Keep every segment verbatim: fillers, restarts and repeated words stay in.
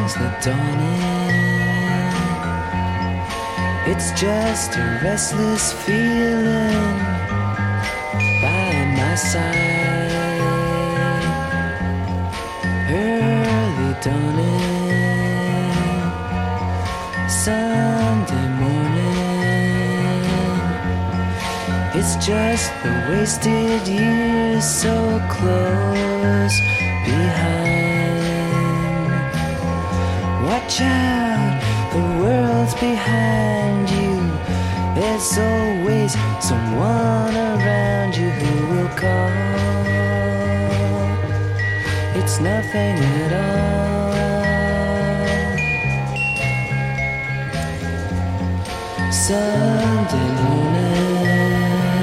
is the dawning. It's just a restless feeling by my side. Early dawning, Sunday morning. It's just the wasted years so close behind. Watch out, the world's behind you. There's always someone around you who will call. It's nothing at all. Sunday morning,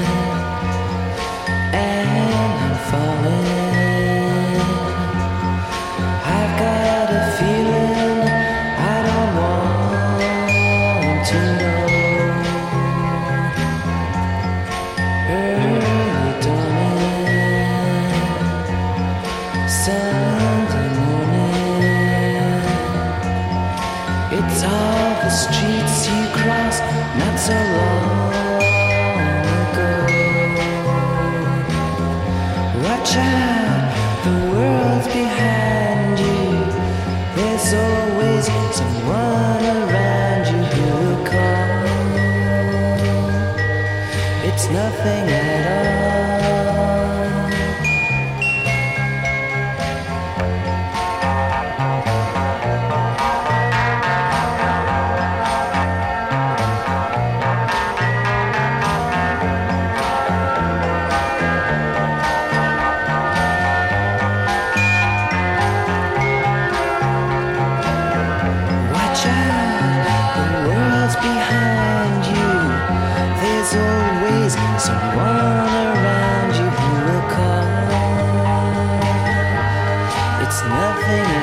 and I'm falling. I've got a feeling I don't want to know. Early dawning, Sunday morning. It's all the streets you crossed not so long ago. Watch out, the world's behind you. There's always someone around you who will call. It's nothing at all. Watch out, the world's behind you. There's always someone around you who will call. It's nothing